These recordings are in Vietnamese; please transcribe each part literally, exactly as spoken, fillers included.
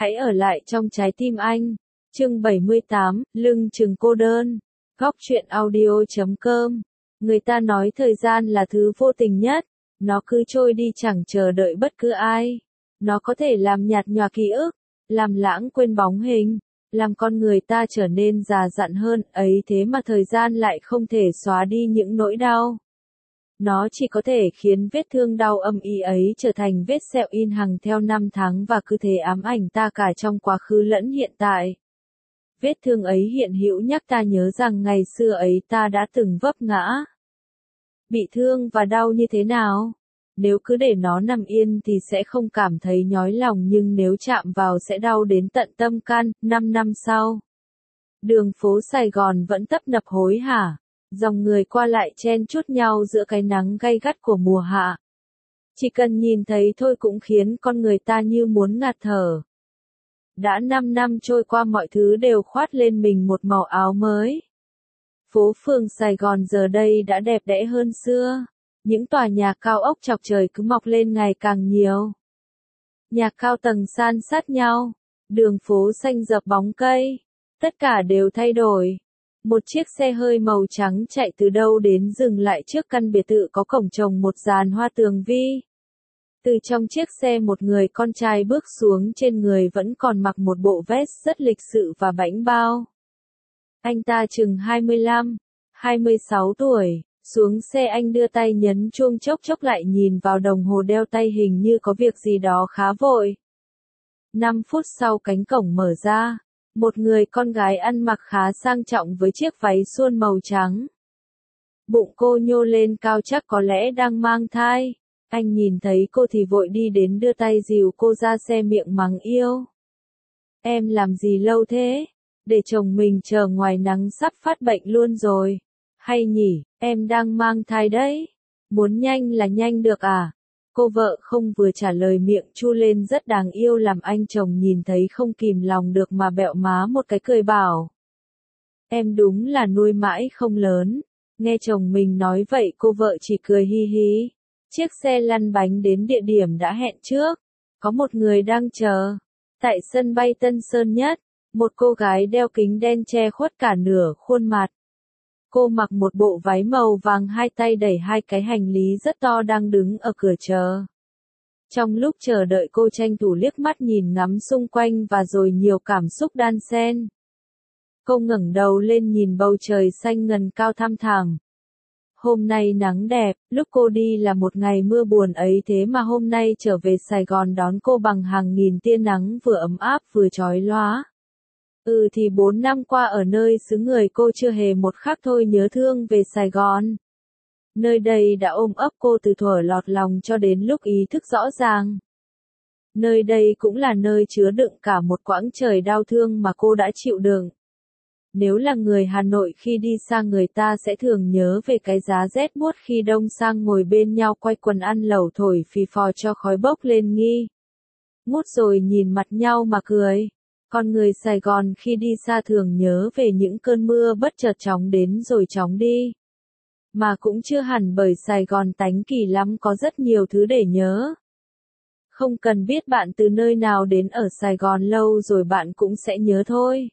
hãy ở lại trong trái tim anh. Chương bảy mươi tám, lưng chừng cô đơn. Góc truyện audio chấm com. Người ta nói thời gian là thứ vô tình nhất, nó cứ trôi đi chẳng chờ đợi bất cứ ai. Nó có thể làm nhạt nhòa ký ức, làm lãng quên bóng hình, làm con người ta trở nên già dặn hơn, ấy thế mà thời gian lại không thể xóa đi những nỗi đau. Nó chỉ có thể khiến vết thương đau âm ỉ ấy trở thành vết sẹo in hằn theo năm tháng và cứ thế ám ảnh ta cả trong quá khứ lẫn hiện tại. Vết thương ấy hiện hữu nhắc ta nhớ rằng ngày xưa ấy ta đã từng vấp ngã. Bị thương và đau như thế nào? Nếu cứ để nó nằm yên thì sẽ không cảm thấy nhói lòng, nhưng nếu chạm vào sẽ đau đến tận tâm can. Năm năm sau, đường phố Sài Gòn vẫn tấp nập hối hả. Dòng người qua lại chen chúc nhau giữa cái nắng gay gắt của mùa hạ. Chỉ cần nhìn thấy thôi cũng khiến con người ta như muốn ngạt thở. Đã năm năm trôi qua, mọi thứ đều khoác lên mình một màu áo mới. Phố phường Sài Gòn giờ đây đã đẹp đẽ hơn xưa. Những tòa nhà cao ốc chọc trời cứ mọc lên ngày càng nhiều. Nhà cao tầng san sát nhau, đường phố xanh rợp bóng cây, tất cả đều thay đổi. Một chiếc xe hơi màu trắng chạy từ đâu đến dừng lại trước căn biệt thự có cổng trồng một dàn hoa tường vi. Từ trong chiếc xe một người con trai bước xuống, trên người vẫn còn mặc một bộ vest rất lịch sự và bảnh bao. Anh ta chừng hai mươi lăm, hai mươi sáu tuổi, xuống xe anh đưa tay nhấn chuông, chốc chốc lại nhìn vào đồng hồ đeo tay, hình như có việc gì đó khá vội. Năm phút sau cánh cổng mở ra. Một người con gái ăn mặc khá sang trọng với chiếc váy suôn màu trắng. Bụng cô nhô lên cao, chắc có lẽ đang mang thai. Anh nhìn thấy cô thì vội đi đến đưa tay dìu cô ra xe, miệng mắng yêu. Em làm gì lâu thế? Để chồng mình chờ ngoài nắng sắp phát bệnh luôn rồi. Hay nhỉ, em đang mang thai đấy. Muốn nhanh là nhanh được à? Cô vợ không vừa trả lời, miệng chu lên rất đáng yêu, làm anh chồng nhìn thấy không kìm lòng được mà bẹo má một cái, cười bảo. Em đúng là nuôi mãi không lớn. Nghe chồng mình nói vậy, cô vợ chỉ cười hi hi. Chiếc xe lăn bánh đến địa điểm đã hẹn trước. Có một người đang chờ. Tại sân bay Tân Sơn Nhất, một cô gái đeo kính đen che khuất cả nửa khuôn mặt. Cô mặc một bộ váy màu vàng, hai tay đẩy hai cái hành lý rất to, đang đứng ở cửa chờ. Trong lúc chờ đợi, cô tranh thủ liếc mắt nhìn ngắm xung quanh và rồi nhiều cảm xúc đan xen. Cô ngẩng đầu lên nhìn bầu trời xanh ngần cao thăm thẳm. Hôm nay nắng đẹp, lúc cô đi là một ngày mưa buồn, ấy thế mà hôm nay trở về Sài Gòn đón cô bằng hàng nghìn tia nắng vừa ấm áp vừa chói lóa. Ừ thì bốn năm qua ở nơi xứ người, cô chưa hề một khắc thôi nhớ thương về Sài Gòn. Nơi đây đã ôm ấp cô từ thuở lọt lòng cho đến lúc ý thức rõ ràng. Nơi đây cũng là nơi chứa đựng cả một quãng trời đau thương mà cô đã chịu đựng. Nếu là người Hà Nội khi đi xa, người ta sẽ thường nhớ về cái giá rét buốt khi đông sang ngồi bên nhau quay quần ăn lẩu, thổi phì phò cho khói bốc lên nghi ngút rồi nhìn mặt nhau mà cười. Còn người Sài Gòn khi đi xa thường nhớ về những cơn mưa bất chợt chóng đến rồi chóng đi. Mà cũng chưa hẳn, bởi Sài Gòn tánh kỳ lắm, có rất nhiều thứ để nhớ. Không cần biết bạn từ nơi nào đến ở Sài Gòn lâu rồi bạn cũng sẽ nhớ thôi.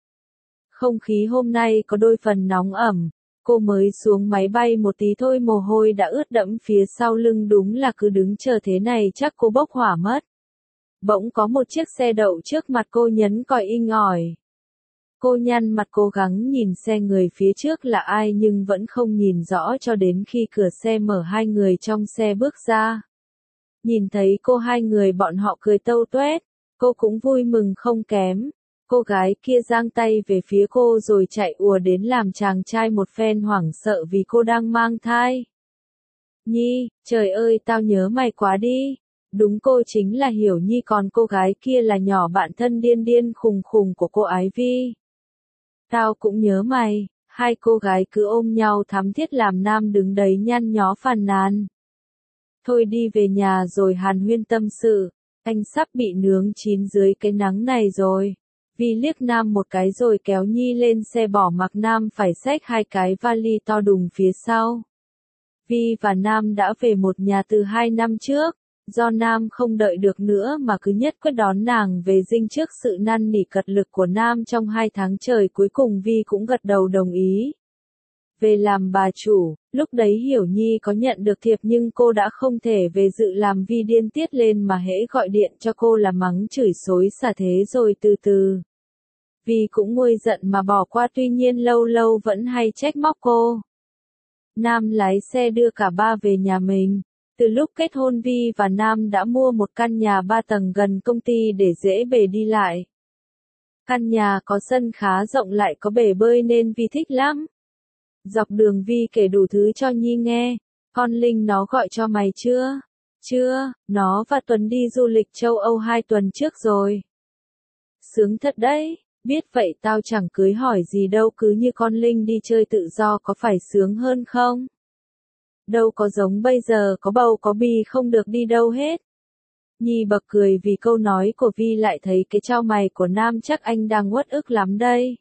Không khí hôm nay có đôi phần nóng ẩm. Cô mới xuống máy bay một tí thôi, mồ hôi đã ướt đẫm phía sau lưng, đúng là cứ đứng chờ thế này chắc cô bốc hỏa mất. Bỗng có một chiếc xe đậu trước mặt cô, nhấn còi inh ỏi. Cô nhăn mặt cố gắng nhìn xe người phía trước là ai, nhưng vẫn không nhìn rõ cho đến khi cửa xe mở, hai người trong xe bước ra. Nhìn thấy cô, hai người bọn họ cười tâu tuét. Cô cũng vui mừng không kém. Cô gái kia giang tay về phía cô rồi chạy ùa đến làm chàng trai một phen hoảng sợ vì cô đang mang thai. Nhi, trời ơi tao nhớ mày quá đi. Đúng, cô chính là Hiểu Nhi, còn cô gái kia là nhỏ bạn thân điên điên khùng khùng của cô Ái Vi. Tao cũng nhớ mày. Hai cô gái cứ ôm nhau thắm thiết, làm nam đứng đấy nhăn nhó phàn nàn. Thôi đi về nhà rồi hàn huyên tâm sự. Anh sắp bị nướng chín dưới cái nắng này rồi. Vi liếc Nam một cái rồi kéo Nhi lên xe, bỏ mặc Nam phải xách hai cái vali to đùng phía sau. Vi và Nam đã về một nhà từ hai năm trước. Do Nam không đợi được nữa mà cứ nhất quyết đón nàng về dinh trước sự năn nỉ cật lực của Nam trong hai tháng trời cuối cùng Vi cũng gật đầu đồng ý. Về làm bà chủ, lúc đấy Hiểu Nhi có nhận được thiệp nhưng cô đã không thể về dự làm Vi điên tiết lên mà hễ gọi điện cho cô là mắng chửi xối xả thế rồi từ từ. Vi cũng nguôi giận mà bỏ qua tuy nhiên lâu lâu vẫn hay trách móc cô. Nam lái xe đưa cả ba về nhà mình. Từ lúc kết hôn Vi và Nam đã mua một căn nhà ba tầng gần công ty để dễ bề đi lại. Căn nhà có sân khá rộng lại có bể bơi nên Vi thích lắm. Dọc đường Vi kể đủ thứ cho Nhi nghe. Con Linh nó gọi cho mày chưa? Chưa, nó và Tuấn đi du lịch châu Âu hai tuần trước rồi. Sướng thật đấy, biết vậy tao chẳng cưới hỏi gì đâu cứ như con Linh đi chơi tự do có phải sướng hơn không? Đâu có giống bây giờ có bầu có bì không được đi đâu hết. Nhi bật cười vì câu nói của Vi lại thấy cái chau mày của Nam chắc anh đang uất ức lắm đây.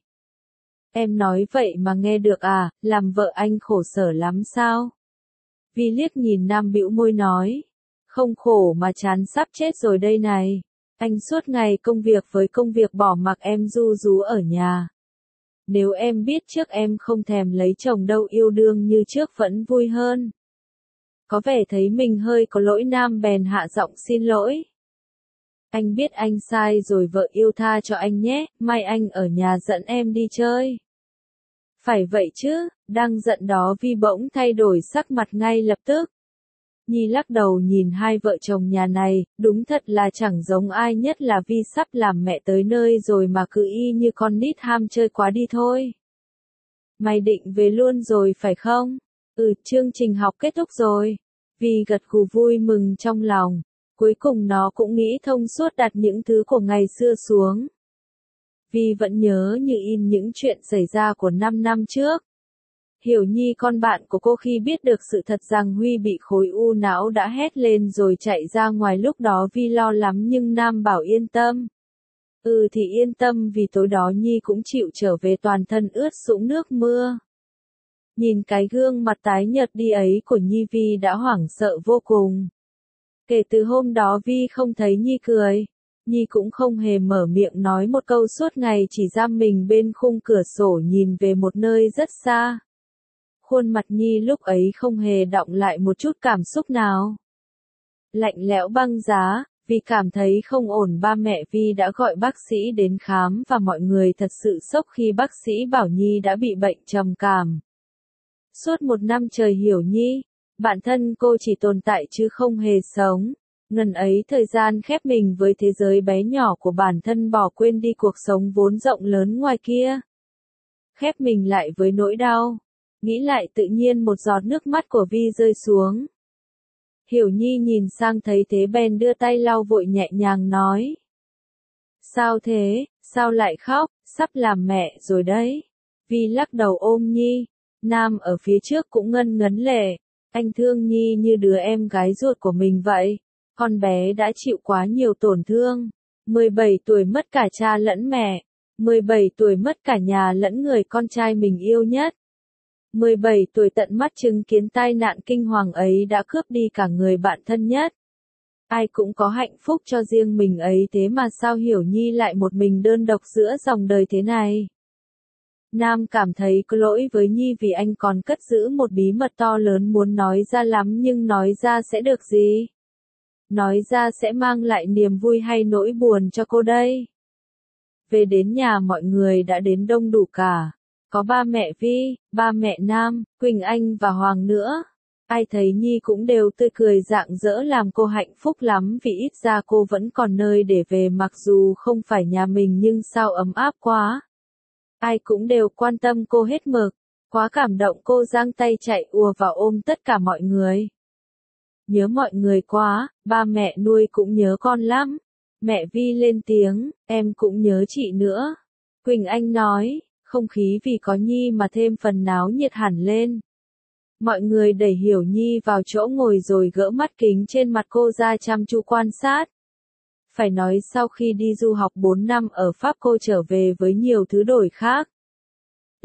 Em nói vậy mà nghe được à, làm vợ anh khổ sở lắm sao? Vi liếc nhìn Nam bĩu môi nói. Không khổ mà chán sắp chết rồi đây này. Anh suốt ngày công việc với công việc bỏ mặc em ru rú ở nhà. Nếu em biết trước em không thèm lấy chồng đâu yêu đương như trước vẫn vui hơn. Có vẻ thấy mình hơi có lỗi Nam bèn hạ giọng xin lỗi. Anh biết anh sai rồi vợ yêu tha cho anh nhé, mai anh ở nhà dẫn em đi chơi. Phải vậy chứ, đang giận đó Vi bỗng thay đổi sắc mặt ngay lập tức. Nhi lắc đầu nhìn hai vợ chồng nhà này, đúng thật là chẳng giống ai nhất là Vi sắp làm mẹ tới nơi rồi mà cứ y như con nít ham chơi quá đi thôi. Mày định về luôn rồi phải không? Ừ, chương trình học kết thúc rồi. Vi gật gù vui mừng trong lòng. Cuối cùng nó cũng nghĩ thông suốt đặt những thứ của ngày xưa xuống. Vi vẫn nhớ như in những chuyện xảy ra của năm năm trước. Hiểu Nhi con bạn của cô khi biết được sự thật rằng Huy bị khối u não đã hét lên rồi chạy ra ngoài lúc đó Vi lo lắm nhưng Nam bảo yên tâm. Ừ thì yên tâm vì tối đó Nhi cũng chịu trở về toàn thân ướt sũng nước mưa. Nhìn cái gương mặt tái nhợt đi ấy của Nhi Vi đã hoảng sợ vô cùng. Kể từ hôm đó Vi không thấy Nhi cười. Nhi cũng không hề mở miệng nói một câu suốt ngày chỉ giam mình bên khung cửa sổ nhìn về một nơi rất xa. Khuôn mặt Nhi lúc ấy không hề đọng lại một chút cảm xúc nào. Lạnh lẽo băng giá, vì cảm thấy không ổn ba mẹ Vi đã gọi bác sĩ đến khám và mọi người thật sự sốc khi bác sĩ bảo Nhi đã bị bệnh trầm cảm. Suốt một năm trời Hiểu Nhi, bản thân cô chỉ tồn tại chứ không hề sống. Ngần ấy thời gian khép mình với thế giới bé nhỏ của bản thân bỏ quên đi cuộc sống vốn rộng lớn ngoài kia. Khép mình lại với nỗi đau. Nghĩ lại tự nhiên một giọt nước mắt của Vi rơi xuống. Hiểu Nhi nhìn sang thấy thế bèn đưa tay lau vội nhẹ nhàng nói. Sao thế, sao lại khóc, sắp làm mẹ rồi đấy. Vi lắc đầu ôm Nhi. Nam ở phía trước cũng ngân ngấn lệ. Anh thương Nhi như đứa em gái ruột của mình vậy. Con bé đã chịu quá nhiều tổn thương. mười bảy tuổi mất cả cha lẫn mẹ. mười bảy tuổi mất cả nhà lẫn người con trai mình yêu nhất. mười bảy tuổi tận mắt chứng kiến tai nạn kinh hoàng ấy đã cướp đi cả người bạn thân nhất. Ai cũng có hạnh phúc cho riêng mình ấy thế mà sao Hiểu Nhi lại một mình đơn độc giữa dòng đời thế này. Nam cảm thấy có lỗi với Nhi vì anh còn cất giữ một bí mật to lớn muốn nói ra lắm nhưng nói ra sẽ được gì? Nói ra sẽ mang lại niềm vui hay nỗi buồn cho cô đây? Về đến nhà mọi người đã đến đông đủ cả. Có ba mẹ Vi, ba mẹ Nam, Quỳnh Anh và Hoàng nữa. Ai thấy Nhi cũng đều tươi cười rạng rỡ làm cô hạnh phúc lắm vì ít ra cô vẫn còn nơi để về mặc dù không phải nhà mình nhưng sao ấm áp quá. Ai cũng đều quan tâm cô hết mực. Quá cảm động cô giang tay chạy ùa vào ôm tất cả mọi người. Nhớ mọi người quá, ba mẹ nuôi cũng nhớ con lắm. Mẹ Vi lên tiếng, em cũng nhớ chị nữa. Quỳnh Anh nói, không khí vì có Nhi mà thêm phần náo nhiệt hẳn lên. Mọi người đẩy Hiểu Nhi vào chỗ ngồi rồi gỡ mắt kính trên mặt cô ra chăm chú quan sát. Phải nói sau khi đi du học bốn năm ở Pháp cô trở về với nhiều thứ đổi khác.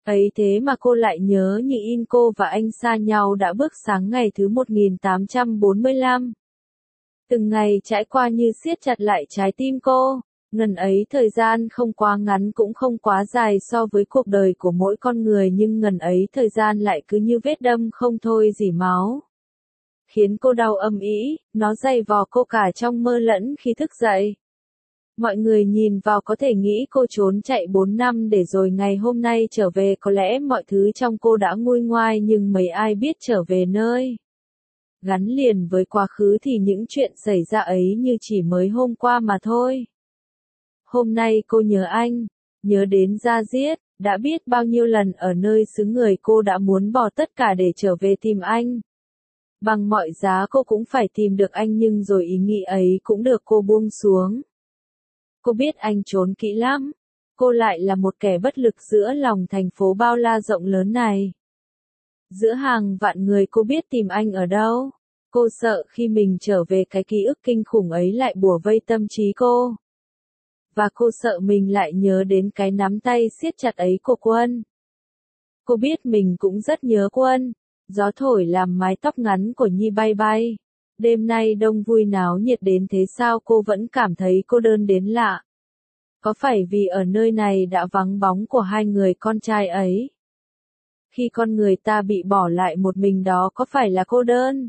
Ấy thế mà cô lại nhớ như in cô và anh xa nhau đã bước sáng ngày thứ một nghìn tám trăm bốn mươi lăm. Từng ngày trải qua như siết chặt lại trái tim cô. Ngần ấy thời gian không quá ngắn cũng không quá dài so với cuộc đời của mỗi con người, nhưng ngần ấy thời gian lại cứ như vết đâm không thôi rỉ máu. Khiến cô đau âm ỉ, nó dày vò cô cả trong mơ lẫn khi thức dậy. Mọi người nhìn vào có thể nghĩ cô trốn chạy bốn năm để rồi ngày hôm nay trở về, có lẽ mọi thứ trong cô đã nguôi ngoai, nhưng mấy ai biết trở về nơi gắn liền với quá khứ thì những chuyện xảy ra ấy như chỉ mới hôm qua mà thôi. Hôm nay cô nhớ anh, nhớ đến da diết, đã biết bao nhiêu lần ở nơi xứ người cô đã muốn bỏ tất cả để trở về tìm anh. Bằng mọi giá cô cũng phải tìm được anh, nhưng rồi ý nghĩ ấy cũng được cô buông xuống. Cô biết anh trốn kỹ lắm, cô lại là một kẻ bất lực giữa lòng thành phố bao la rộng lớn này. Giữa hàng vạn người cô biết tìm anh ở đâu. Cô sợ khi mình trở về cái ký ức kinh khủng ấy lại bủa vây tâm trí cô. Và cô sợ mình lại nhớ đến cái nắm tay siết chặt ấy của Quân. Cô biết mình cũng rất nhớ Quân. Gió thổi làm mái tóc ngắn của Nhi bay bay. Đêm nay đông vui náo nhiệt đến thế sao cô vẫn cảm thấy cô đơn đến lạ. Có phải vì ở nơi này đã vắng bóng của hai người con trai ấy? Khi con người ta bị bỏ lại một mình đó có phải là cô đơn?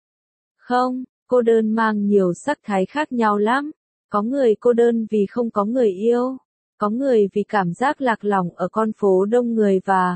Không, cô đơn mang nhiều sắc thái khác nhau lắm. Có người cô đơn vì không có người yêu. Có người vì cảm giác lạc lõng ở con phố đông người, và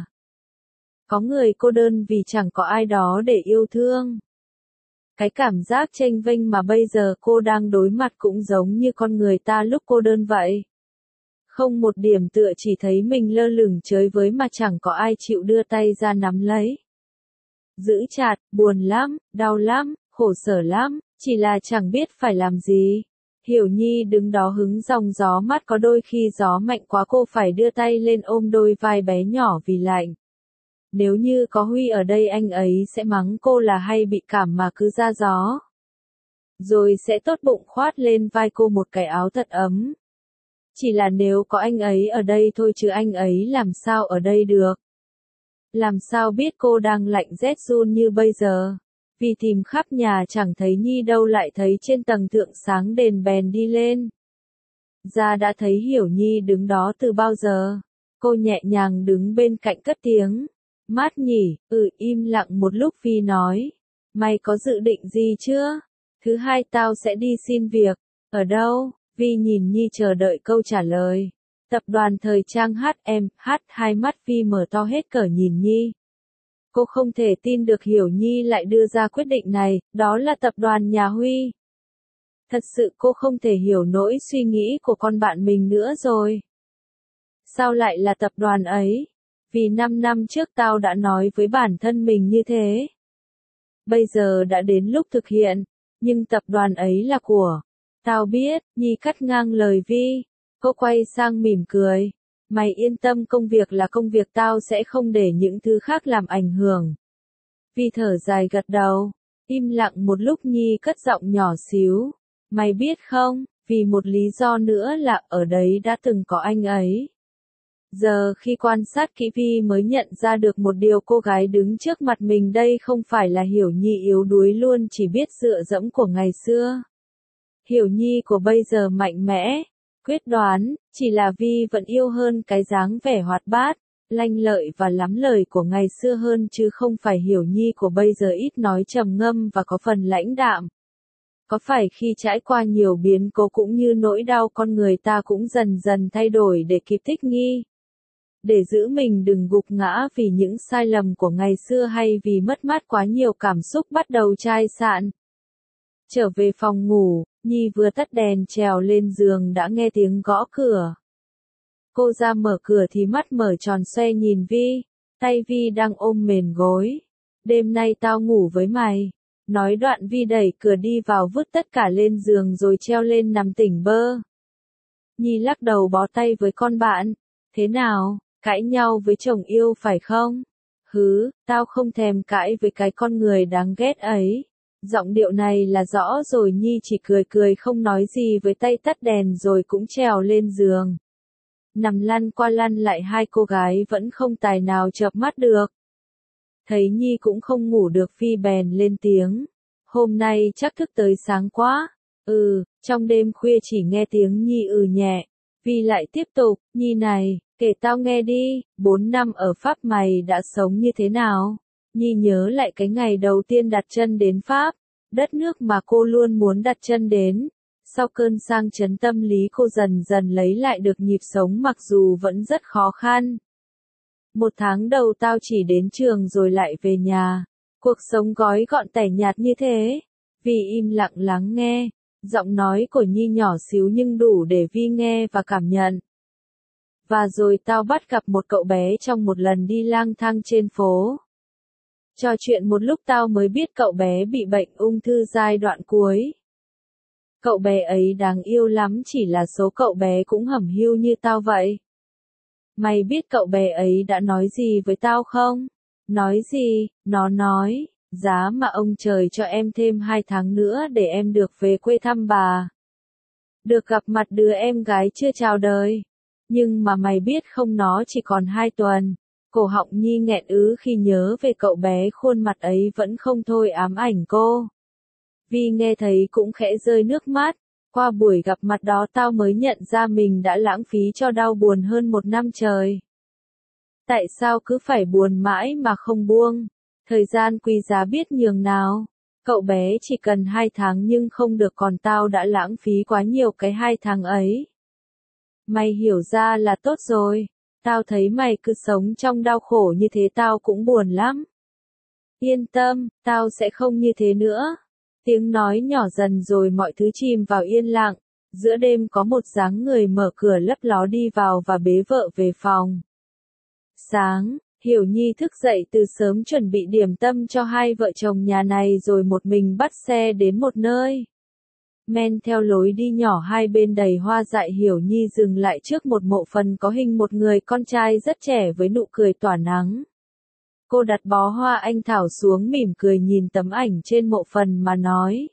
có người cô đơn vì chẳng có ai đó để yêu thương. Cái cảm giác chênh vênh mà bây giờ cô đang đối mặt cũng giống như con người ta lúc cô đơn vậy. Không một điểm tựa, chỉ thấy mình lơ lửng chơi với mà chẳng có ai chịu đưa tay ra nắm lấy. Giữ chặt, buồn lắm, đau lắm, khổ sở lắm, chỉ là chẳng biết phải làm gì. Hiểu Nhi đứng đó hứng dòng gió mát, có đôi khi gió mạnh quá cô phải đưa tay lên ôm đôi vai bé nhỏ vì lạnh. Nếu như có Huy ở đây anh ấy sẽ mắng cô là hay bị cảm mà cứ ra gió. Rồi sẽ tốt bụng khoát lên vai cô một cái áo thật ấm. Chỉ là nếu có anh ấy ở đây thôi, chứ anh ấy làm sao ở đây được. Làm sao biết cô đang lạnh rét run như bây giờ. Vì tìm khắp nhà chẳng thấy Nhi đâu, lại thấy trên tầng thượng sáng đèn bèn đi lên. Ra đã thấy Hiểu Nhi đứng đó từ bao giờ. Cô nhẹ nhàng đứng bên cạnh cất tiếng. Mát nhỉ, ừ. Im lặng một lúc Vi nói. Mày có dự định gì chưa? Thứ hai tao sẽ đi xin việc. Ở đâu? Vi nhìn Nhi chờ đợi câu trả lời. Tập đoàn thời trang hát em, hát hai mắt Vi mở to hết cỡ nhìn Nhi. Cô không thể tin được Hiểu Nhi lại đưa ra quyết định này, đó là tập đoàn nhà Huy. Thật sự cô không thể hiểu nổi suy nghĩ của con bạn mình nữa rồi. Sao lại là tập đoàn ấy? Vì năm năm trước tao đã nói với bản thân mình như thế. Bây giờ đã đến lúc thực hiện, nhưng tập đoàn ấy là của. Tao biết, Nhi cắt ngang lời Vi. Cô quay sang mỉm cười. Mày yên tâm, công việc là công việc, tao sẽ không để những thứ khác làm ảnh hưởng. Vi thở dài gật đầu. Im lặng một lúc Nhi cất giọng nhỏ xíu. Mày biết không, vì một lý do nữa là ở đấy đã từng có anh ấy. Giờ khi quan sát kỹ Vi mới nhận ra được một điều, cô gái đứng trước mặt mình đây không phải là Hiểu Nhi yếu đuối luôn chỉ biết dựa dẫm của ngày xưa. Hiểu Nhi của bây giờ mạnh mẽ, quyết đoán, chỉ là Vi vẫn yêu hơn cái dáng vẻ hoạt bát, lanh lợi và lắm lời của ngày xưa hơn, chứ không phải Hiểu Nhi của bây giờ ít nói trầm ngâm và có phần lãnh đạm. Có phải khi trải qua nhiều biến cố cũng như nỗi đau, con người ta cũng dần dần thay đổi để kịp thích nghi? Để giữ mình đừng gục ngã vì những sai lầm của ngày xưa hay vì mất mát quá nhiều cảm xúc bắt đầu chai sạn. Trở về phòng ngủ, Nhi vừa tắt đèn trèo lên giường đã nghe tiếng gõ cửa. Cô ra mở cửa thì mắt mở tròn xoe nhìn Vi, tay Vi đang ôm mền gối. Đêm nay tao ngủ với mày. Nói đoạn Vi đẩy cửa đi vào, vứt tất cả lên giường rồi treo lên nằm tỉnh bơ. Nhi lắc đầu bó tay với con bạn. Thế nào, cãi nhau với chồng yêu phải không? Hứ, tao không thèm cãi với cái con người đáng ghét ấy. Giọng điệu này là rõ rồi. Nhi chỉ cười cười không nói gì với tay tắt đèn rồi cũng trèo lên giường. Nằm lăn qua lăn lại hai cô gái vẫn không tài nào chợp mắt được. Thấy Nhi cũng không ngủ được Phi bèn lên tiếng. Hôm nay chắc thức tới sáng quá. Ừ, trong đêm khuya chỉ nghe tiếng Nhi ừ nhẹ. Vi lại tiếp tục, Nhi này, kể tao nghe đi, bốn năm ở Pháp mày đã sống như thế nào? Nhi nhớ lại cái ngày đầu tiên đặt chân đến Pháp, đất nước mà cô luôn muốn đặt chân đến. Sau cơn sang chấn tâm lý cô dần dần lấy lại được nhịp sống mặc dù vẫn rất khó khăn. Một tháng đầu tao chỉ đến trường rồi lại về nhà. Cuộc sống gói gọn tẻ nhạt như thế. Vi im lặng lắng nghe. Giọng nói của Nhi nhỏ xíu nhưng đủ để Vi nghe và cảm nhận. Và rồi tao bắt gặp một cậu bé trong một lần đi lang thang trên phố. Trò chuyện một lúc tao mới biết cậu bé bị bệnh ung thư giai đoạn cuối. Cậu bé ấy đáng yêu lắm, chỉ là số cậu bé cũng hẩm hiu như tao vậy. Mày biết cậu bé ấy đã nói gì với tao không? Nói gì? Nó nói, giá mà ông trời cho em thêm hai tháng nữa để em được về quê thăm bà. Được gặp mặt đứa em gái chưa chào đời. Nhưng mà mày biết không, nó chỉ còn hai tuần. Cổ họng Nhi nghẹn ứ khi nhớ về cậu bé, khuôn mặt ấy vẫn không thôi ám ảnh cô. Vi nghe thấy cũng khẽ rơi nước mắt. Qua buổi gặp mặt đó tao mới nhận ra mình đã lãng phí cho đau buồn hơn một năm trời. Tại sao cứ phải buồn mãi mà không buông? Thời gian quý giá biết nhường nào. Cậu bé chỉ cần hai tháng nhưng không được, còn tao đã lãng phí quá nhiều cái hai tháng ấy. Mày hiểu ra là tốt rồi. Tao thấy mày cứ sống trong đau khổ như thế tao cũng buồn lắm. Yên tâm, tao sẽ không như thế nữa. Tiếng nói nhỏ dần rồi mọi thứ chìm vào yên lặng. Giữa đêm có một dáng người mở cửa lấp ló đi vào và bế vợ về phòng. Sáng, Hiểu Nhi thức dậy từ sớm chuẩn bị điểm tâm cho hai vợ chồng nhà này rồi một mình bắt xe đến một nơi. Men theo lối đi nhỏ hai bên đầy hoa dại, Hiểu Nhi dừng lại trước một mộ phần có hình một người con trai rất trẻ với nụ cười tỏa nắng. Cô đặt bó hoa anh thảo xuống, mỉm cười nhìn tấm ảnh trên mộ phần mà nói.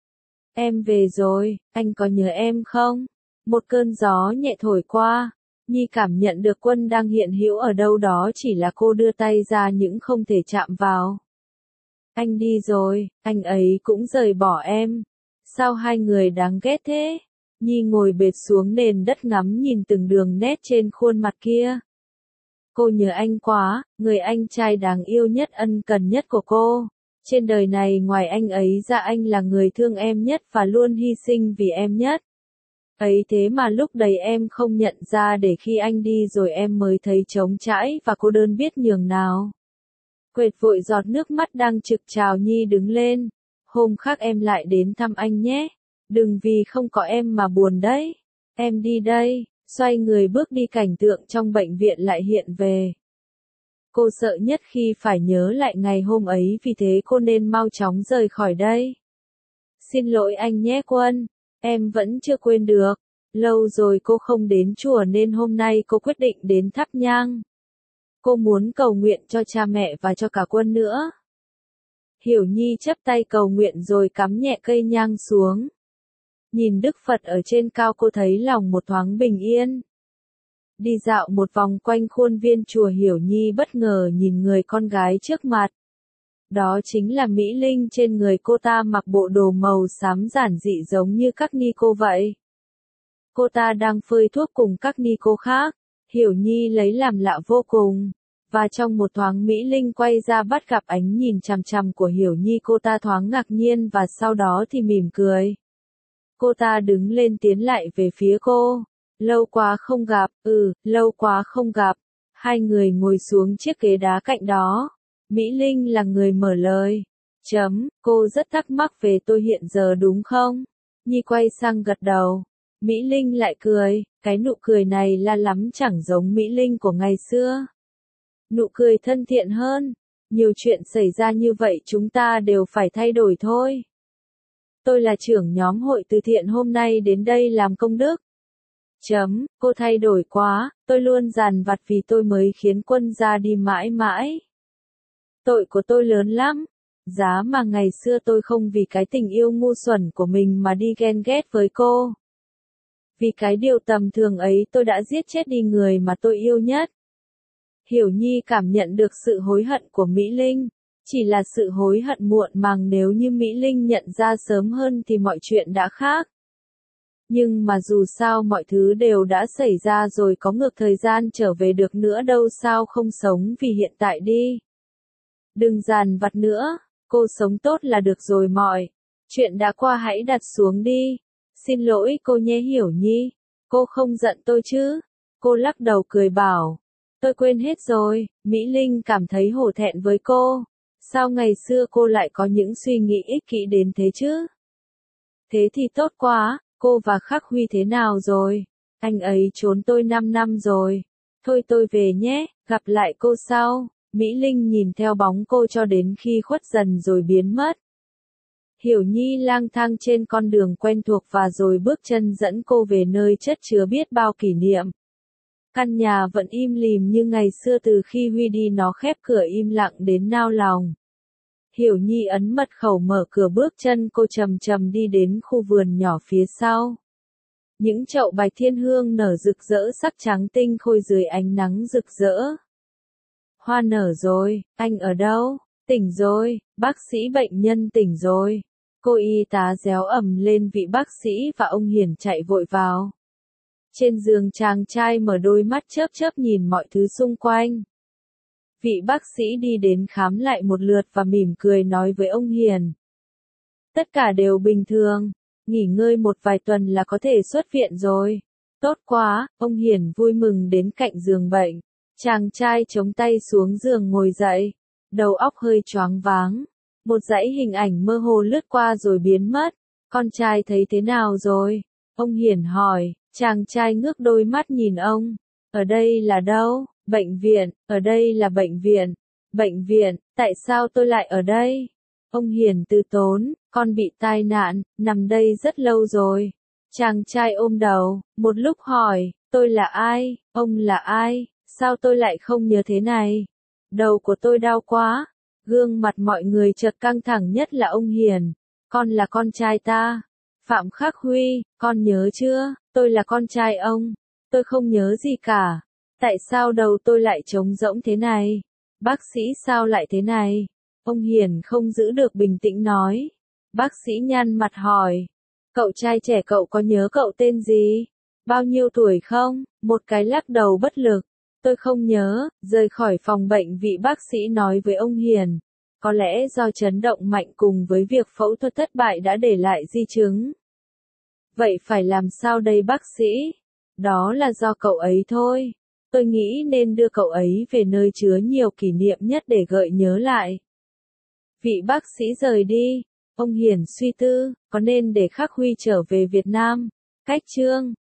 Em về rồi, anh có nhớ em không? Một cơn gió nhẹ thổi qua. Nhi cảm nhận được Quân đang hiện hữu ở đâu đó, chỉ là cô đưa tay ra nhưng không thể chạm vào. Anh đi rồi, anh ấy cũng rời bỏ em. Sao hai người đáng ghét thế? Nhi ngồi bệt xuống nền đất ngắm nhìn từng đường nét trên khuôn mặt kia. Cô nhớ anh quá, người anh trai đáng yêu nhất, ân cần nhất của cô. Trên đời này ngoài anh ấy ra, anh là người thương em nhất và luôn hy sinh vì em nhất. Ấy thế mà lúc đấy em không nhận ra, để khi anh đi rồi em mới thấy trống trải và cô đơn biết nhường nào. Quệt vội giọt nước mắt đang trực trào, Nhi đứng lên. Hôm khác em lại đến thăm anh nhé. Đừng vì không có em mà buồn đấy. Em đi đây. Xoay người bước đi, cảnh tượng trong bệnh viện lại hiện về. Cô sợ nhất khi phải nhớ lại ngày hôm ấy, vì thế cô nên mau chóng rời khỏi đây. Xin lỗi anh nhé Quân, em vẫn chưa quên được. Lâu rồi cô không đến chùa nên hôm nay cô quyết định đến thắp nhang. Cô muốn cầu nguyện cho cha mẹ và cho cả Quân nữa. Hiểu Nhi chắp tay cầu nguyện rồi cắm nhẹ cây nhang xuống. Nhìn Đức Phật ở trên cao, cô thấy lòng một thoáng bình yên. Đi dạo một vòng quanh khuôn viên chùa, Hiểu Nhi bất ngờ nhìn người con gái trước mặt. Đó chính là Mỹ Linh. Trên người cô ta mặc bộ đồ màu xám giản dị giống như các ni cô vậy. Cô ta đang phơi thuốc cùng các ni cô khác. Hiểu Nhi lấy làm lạ vô cùng. Và trong một thoáng Mỹ Linh quay ra bắt gặp ánh nhìn chằm chằm của Hiểu Nhi, cô ta thoáng ngạc nhiên và sau đó thì mỉm cười. Cô ta đứng lên tiến lại về phía cô. Lâu quá không gặp, ừ, lâu quá không gặp. Hai người ngồi xuống chiếc ghế đá cạnh đó. Mỹ Linh là người mở lời. Chấm, cô rất thắc mắc về tôi hiện giờ đúng không? Nhi quay sang gật đầu. Mỹ Linh lại cười, cái nụ cười này la lắm, chẳng giống Mỹ Linh của ngày xưa. Nụ cười thân thiện hơn. Nhiều chuyện xảy ra như vậy chúng ta đều phải thay đổi thôi. Tôi là trưởng nhóm hội từ thiện, hôm nay đến đây làm công đức. Chấm, cô thay đổi quá, tôi luôn dằn vặt vì tôi mới khiến Quân ra đi mãi mãi. Tội của tôi lớn lắm. Giá mà ngày xưa tôi không vì cái tình yêu ngu xuẩn của mình mà đi ghen ghét với cô. Vì cái điều tầm thường ấy tôi đã giết chết đi người mà tôi yêu nhất. Hiểu Nhi cảm nhận được sự hối hận của Mỹ Linh. Chỉ là sự hối hận muộn màng, nếu như Mỹ Linh nhận ra sớm hơn thì mọi chuyện đã khác. Nhưng mà dù sao mọi thứ đều đã xảy ra rồi, có ngược thời gian trở về được nữa đâu, sao không sống vì hiện tại đi. Đừng dằn vặt nữa, cô sống tốt là được rồi, mọi chuyện đã qua hãy đặt xuống đi. Xin lỗi cô nhé Hiểu Nhi, cô không giận tôi chứ? Cô lắc đầu cười bảo, tôi quên hết rồi. Mỹ Linh cảm thấy hổ thẹn với cô. Sao ngày xưa cô lại có những suy nghĩ ích kỷ đến thế chứ? Thế thì tốt quá, cô và Khắc Huy thế nào rồi? Anh ấy trốn tôi năm năm rồi. Thôi tôi về nhé, gặp lại cô sau. Mỹ Linh nhìn theo bóng cô cho đến khi khuất dần rồi biến mất. Hiểu Nhi lang thang trên con đường quen thuộc và rồi bước chân dẫn cô về nơi chất chứa biết bao kỷ niệm. Căn nhà vẫn im lìm như ngày xưa, từ khi Huy đi nó khép cửa im lặng đến nao lòng. Hiểu Nhi ấn mật khẩu mở cửa, bước chân cô chậm chậm đi đến khu vườn nhỏ phía sau. Những chậu bạch thiên hương nở rực rỡ, sắc trắng tinh khôi dưới ánh nắng rực rỡ. Hoa nở rồi, anh ở đâu? Tỉnh rồi, bác sĩ bệnh nhân tỉnh rồi. Cô y tá réo ầm lên, vị bác sĩ và ông Hiền chạy vội vào. Trên giường chàng trai mở đôi mắt chớp chớp nhìn mọi thứ xung quanh. Vị bác sĩ đi đến khám lại một lượt và mỉm cười nói với ông Hiền. Tất cả đều bình thường, nghỉ ngơi một vài tuần là có thể xuất viện rồi. Tốt quá, ông Hiền vui mừng đến cạnh giường bệnh. Chàng trai chống tay xuống giường ngồi dậy, đầu óc hơi choáng váng. Một dãy hình ảnh mơ hồ lướt qua rồi biến mất. Con trai thấy thế nào rồi? Ông Hiền hỏi. Chàng trai ngước đôi mắt nhìn ông. Ở đây là đâu? Bệnh viện, ở đây là bệnh viện. Bệnh viện, tại sao tôi lại ở đây? Ông Hiền từ tốn, con bị tai nạn, nằm đây rất lâu rồi. Chàng trai ôm đầu, một lúc hỏi, tôi là ai? Ông là ai? Sao tôi lại không nhớ thế này? Đầu của tôi đau quá. Gương mặt mọi người chợt căng thẳng, nhất là ông Hiền. Con là con trai ta. Phạm Khắc Huy, con nhớ chưa? Tôi là con trai ông. Tôi không nhớ gì cả. Tại sao đầu tôi lại trống rỗng thế này? Bác sĩ sao lại thế này? Ông Hiền không giữ được bình tĩnh nói. Bác sĩ nhăn mặt hỏi. Cậu trai trẻ, cậu có nhớ cậu tên gì? Bao nhiêu tuổi không? Một cái lắc đầu bất lực. Tôi không nhớ. Rời khỏi phòng bệnh, vị bác sĩ nói với ông Hiền. Có lẽ do chấn động mạnh cùng với việc phẫu thuật thất bại đã để lại di chứng. Vậy phải làm sao đây bác sĩ? Đó là do cậu ấy thôi. Tôi nghĩ nên đưa cậu ấy về nơi chứa nhiều kỷ niệm nhất để gợi nhớ lại. Vị bác sĩ rời đi. Ông Hiền suy tư, có nên để Khắc Huy trở về Việt Nam? Cách chương